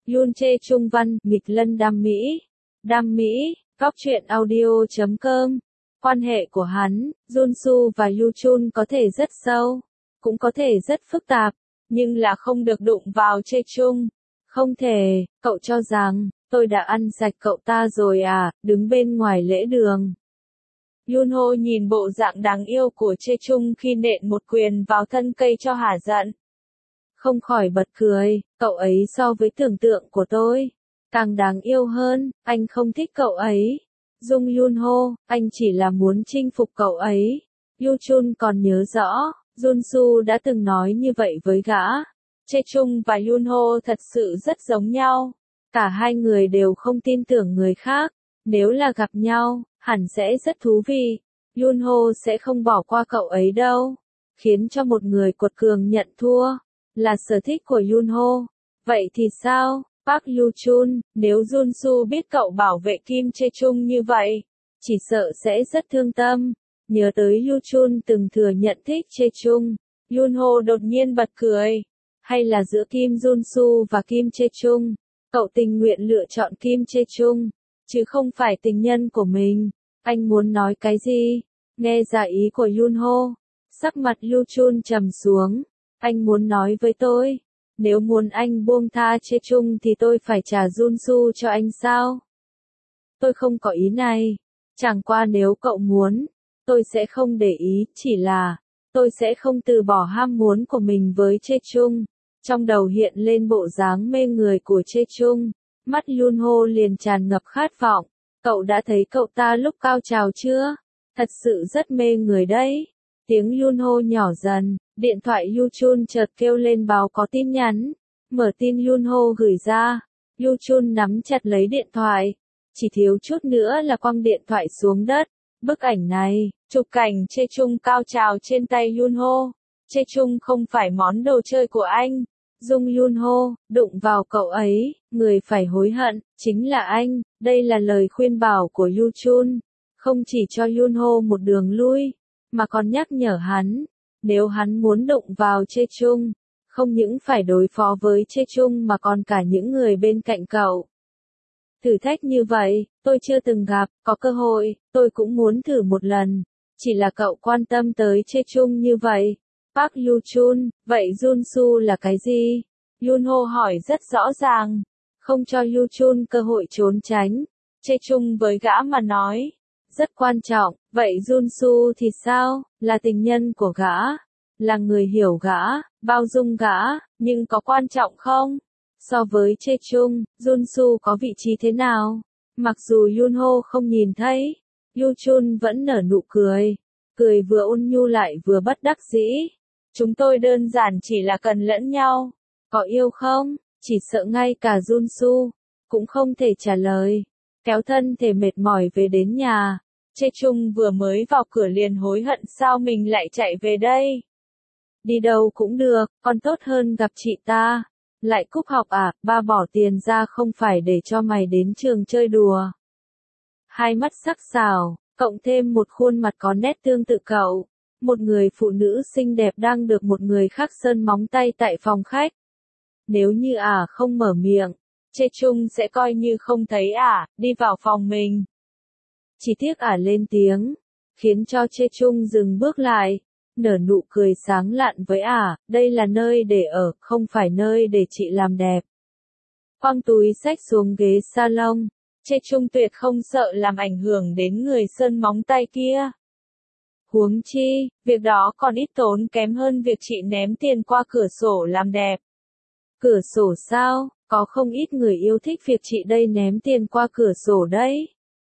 Yoon Chae Chung văn, nghịch lân đam mỹ. Đam mỹ, góc truyện audio.com. Quan hệ của hắn, Junsu và Yuchun có thể rất sâu, cũng có thể rất phức tạp, nhưng là không được đụng vào Chae Chung. Không thể, cậu cho rằng, tôi đã ăn sạch cậu ta rồi à, đứng bên ngoài lễ đường. Yunho nhìn bộ dạng đáng yêu của Chae Chung khi nện một quyền vào thân cây cho hả giận. Không khỏi bật cười, cậu ấy so với tưởng tượng của tôi càng đáng yêu hơn, anh không thích cậu ấy. Dung Yunho, anh chỉ là muốn chinh phục cậu ấy. Yuchun còn nhớ rõ, Junsu đã từng nói như vậy với gã. Chae Chung và Yunho thật sự rất giống nhau. Cả hai người đều không tin tưởng người khác. Nếu là gặp nhau, hẳn sẽ rất thú vị. Yunho sẽ không bỏ qua cậu ấy đâu. Khiến cho một người quật cường nhận thua là sở thích của Yunho. Vậy thì sao, Park Yuchun, nếu Junsu biết cậu bảo vệ Kim Chae Chung như vậy, chỉ sợ sẽ rất thương tâm. Nhớ tới Yuchun từng thừa nhận thích Chae Chung, Yunho đột nhiên bật cười. Hay là giữa Kim Junsu và Kim Chae Chung, cậu tình nguyện lựa chọn Kim Chae Chung, chứ không phải tình nhân của mình. Anh muốn nói cái gì? Nghe ra ý của Yunho, sắc mặt Yuchun trầm xuống. Anh muốn nói với tôi, nếu muốn anh buông tha Chae Chung thì tôi phải trả Junsu cho anh sao? Tôi không có ý này. Chẳng qua nếu cậu muốn, tôi sẽ không để ý, chỉ là tôi sẽ không từ bỏ ham muốn của mình với Chae Chung. Trong đầu hiện lên bộ dáng mê người của Chae Chung, mắt Yunho liền tràn ngập khát vọng. Cậu đã thấy cậu ta lúc cao trào chưa? Thật sự rất mê người đấy. Tiếng Yunho nhỏ dần, điện thoại Yuchun chợt kêu lên báo có tin nhắn. Mở tin Yunho gửi ra, Yuchun nắm chặt lấy điện thoại. Chỉ thiếu chút nữa là quăng điện thoại xuống đất. Bức ảnh này, chụp cảnh Chae Chung cao trào trên tay Yunho. Chae Chung không phải món đồ chơi của anh. Dung Yunho, đụng vào cậu ấy, người phải hối hận, chính là anh. Đây là lời khuyên bảo của Yuchun. Không chỉ cho Yunho một đường lui, mà còn nhắc nhở hắn, nếu hắn muốn đụng vào Chae Chung, không những phải đối phó với Chae Chung mà còn cả những người bên cạnh cậu. Thử thách như vậy, tôi chưa từng gặp, có cơ hội, tôi cũng muốn thử một lần. Chỉ là cậu quan tâm tới Chae Chung như vậy. Park Yuchun, vậy Junsu là cái gì? Yunho hỏi rất rõ ràng, không cho Yuchun cơ hội trốn tránh. Chae Chung với gã mà nói, rất quan trọng, vậy Junsu thì sao? Là tình nhân của gã, là người hiểu gã, bao dung gã, nhưng có quan trọng không? So với Chae Chung, Junsu có vị trí thế nào? Mặc dù Yunho không nhìn thấy, Yuchun vẫn nở nụ cười. Cười vừa ôn nhu lại vừa bất đắc dĩ. Chúng tôi đơn giản chỉ là cần lẫn nhau. Có yêu không? Chỉ sợ ngay cả Junsu cũng không thể trả lời. Kéo thân thể mệt mỏi về đến nhà. Chae Chung vừa mới vào cửa liền hối hận sao mình lại chạy về đây. Đi đâu cũng được, còn tốt hơn gặp chị ta. Lại cúp học à, ba bỏ tiền ra không phải để cho mày đến trường chơi đùa. Hai mắt sắc sảo, cộng thêm một khuôn mặt có nét tương tự cậu. Một người phụ nữ xinh đẹp đang được một người khác sơn móng tay tại phòng khách. Nếu như không mở miệng, Chae Chung sẽ coi như không thấy đi vào phòng mình. Chỉ tiếc lên tiếng, khiến cho Chae Chung dừng bước lại, nở nụ cười sáng lạn với đây là nơi để ở, không phải nơi để chị làm đẹp. Quăng túi xách xuống ghế salon, Chae Chung tuyệt không sợ làm ảnh hưởng đến người sơn móng tay kia. Huống chi, việc đó còn ít tốn kém hơn việc chị ném tiền qua cửa sổ làm đẹp. Cửa sổ sao? Có không ít người yêu thích việc chị đây ném tiền qua cửa sổ đấy.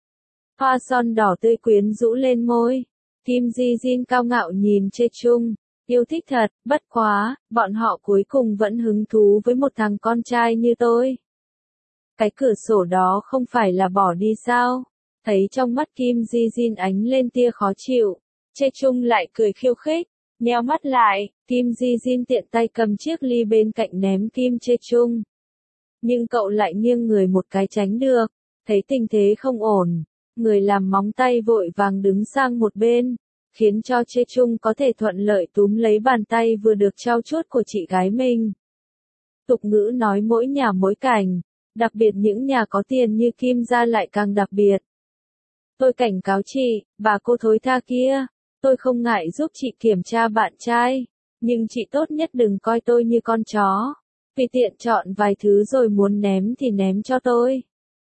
Hoa son đỏ tươi quyến rũ lên môi. Kim Ji Jin cao ngạo nhìn Chae Chung. Yêu thích thật, bất quá, bọn họ cuối cùng vẫn hứng thú với một thằng con trai như tôi. Cái cửa sổ đó không phải là bỏ đi sao? Thấy trong mắt Kim Ji Jin ánh lên tia khó chịu. Chae Chung lại cười khiêu khích, nheo mắt lại, Kim Ji Jin tiện tay cầm chiếc ly bên cạnh ném Kim Chae Chung. Nhưng cậu lại nghiêng người một cái tránh được, thấy tình thế không ổn, người làm móng tay vội vàng đứng sang một bên, khiến cho Chae Chung có thể thuận lợi túm lấy bàn tay vừa được trao chuốt của chị gái mình. Tục ngữ nói mỗi nhà mỗi cảnh, Đặc biệt những nhà có tiền như Kim gia lại càng đặc biệt. Tôi cảnh cáo chị, bà cô thối tha kia, tôi không ngại giúp chị kiểm tra bạn trai, nhưng chị tốt nhất đừng coi tôi như con chó, vì tiện chọn vài thứ rồi muốn ném thì ném cho tôi.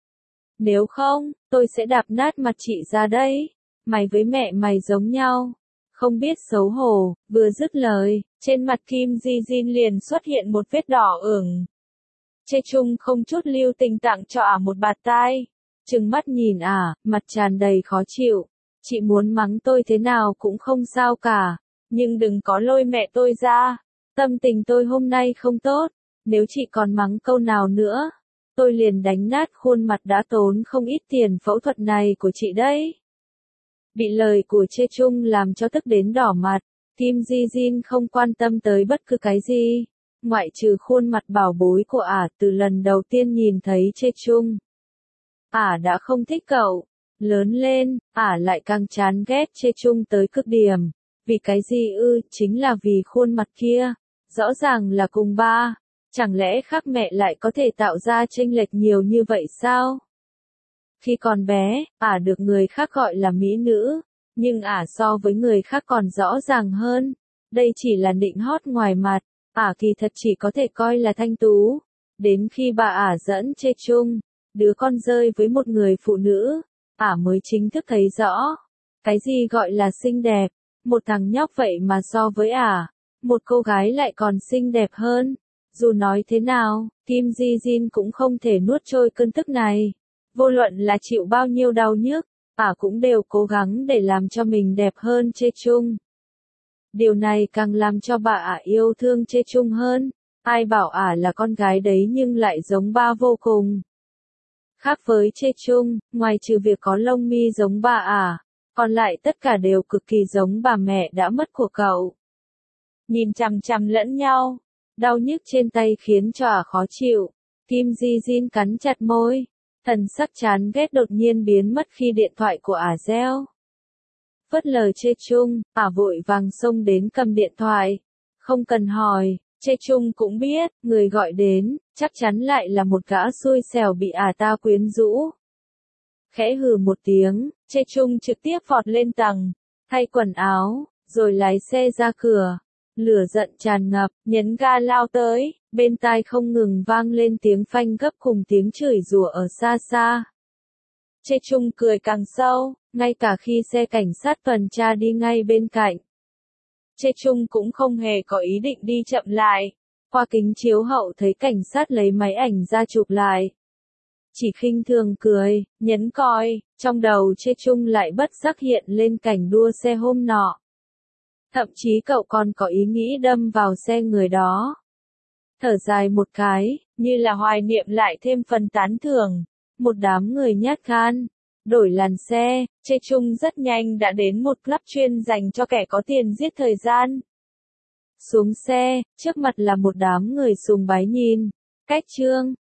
Nếu không, tôi sẽ đạp nát mặt chị ra đấy, mày với mẹ mày giống nhau, không biết xấu hổ. Vừa dứt lời, trên mặt Kim Ji Jin liền xuất hiện một vết đỏ ửng. Chê Chung không chút lưu tình tặng cho một bạt tai, trừng mắt nhìn mặt tràn đầy khó chịu. Chị muốn mắng tôi thế nào cũng không sao cả, nhưng đừng có lôi mẹ tôi ra. Tâm tình tôi hôm nay không tốt, nếu chị còn mắng câu nào nữa, tôi liền đánh nát khuôn mặt đã tốn không ít tiền phẫu thuật này của chị đấy. Bị lời của Chê Chung làm cho tức đến đỏ mặt, Kim Ji Jin không quan tâm tới bất cứ cái gì, ngoại trừ khuôn mặt bảo bối của từ lần đầu tiên nhìn thấy Chê Chung. Đã không thích cậu. Lớn lên, lại càng chán ghét Chê Chung tới cực điểm. Vì cái gì chính là vì khuôn mặt kia. Rõ ràng là cùng ba. Chẳng lẽ khác mẹ lại có thể tạo ra chênh lệch nhiều như vậy sao? Khi còn bé, được người khác gọi là mỹ nữ. Nhưng so với người khác còn rõ ràng hơn. Đây chỉ là nịnh hót ngoài mặt. Kỳ thật chỉ có thể coi là thanh tú. Đến khi bà dẫn Chê Chung, đứa con rơi với một người phụ nữ, mới chính thức thấy rõ. Cái gì gọi là xinh đẹp, một thằng nhóc vậy mà so với một cô gái lại còn xinh đẹp hơn. Dù nói thế nào, Kim Ji Jin cũng không thể nuốt trôi cơn tức này. Vô luận là chịu bao nhiêu đau nhức, cũng đều cố gắng để làm cho mình đẹp hơn Chê Chung. Điều này càng làm cho bà yêu thương Chê Chung hơn. Ai bảo là con gái đấy nhưng lại giống ba vô cùng. Khác với Chê Chung, ngoài trừ việc có lông mi giống bà còn lại tất cả đều cực kỳ giống bà mẹ đã mất của cậu. Nhìn chằm chằm lẫn nhau, đau nhức trên tay khiến cho khó chịu. Kim Ji Jin cắn chặt môi, thần sắc chán ghét đột nhiên biến mất khi điện thoại của reo. Phớt lờ Chê Chung, vội vàng xông đến cầm điện thoại. Không cần hỏi, Chê Chung cũng biết, người gọi đến, chắc chắn lại là một gã xui xẻo bị ta quyến rũ. Khẽ hừ một tiếng, Chê Chung trực tiếp vọt lên tầng, thay quần áo, rồi lái xe ra cửa. Lửa giận tràn ngập, nhấn ga lao tới, bên tai không ngừng vang lên tiếng phanh gấp cùng tiếng chửi rủa ở xa xa. Chê Chung cười càng sâu, ngay cả khi xe cảnh sát tuần tra đi ngay bên cạnh. Chê Chung cũng không hề có ý định đi chậm lại. Qua kính chiếu hậu thấy cảnh sát lấy máy ảnh ra chụp lại. Chỉ khinh thường cười, nhấn còi, trong đầu Chê Chung lại bất giác hiện lên cảnh đua xe hôm nọ. Thậm chí cậu còn có ý nghĩ đâm vào xe người đó. Thở dài một cái, như là hoài niệm lại thêm phần tán thưởng. Một đám người nhát gan. Đổi làn xe, Chê Chung rất nhanh đã đến một club chuyên dành cho kẻ có tiền giết thời gian. Xuống xe, trước mặt là một đám người sùng bái nhìn. Cách trương,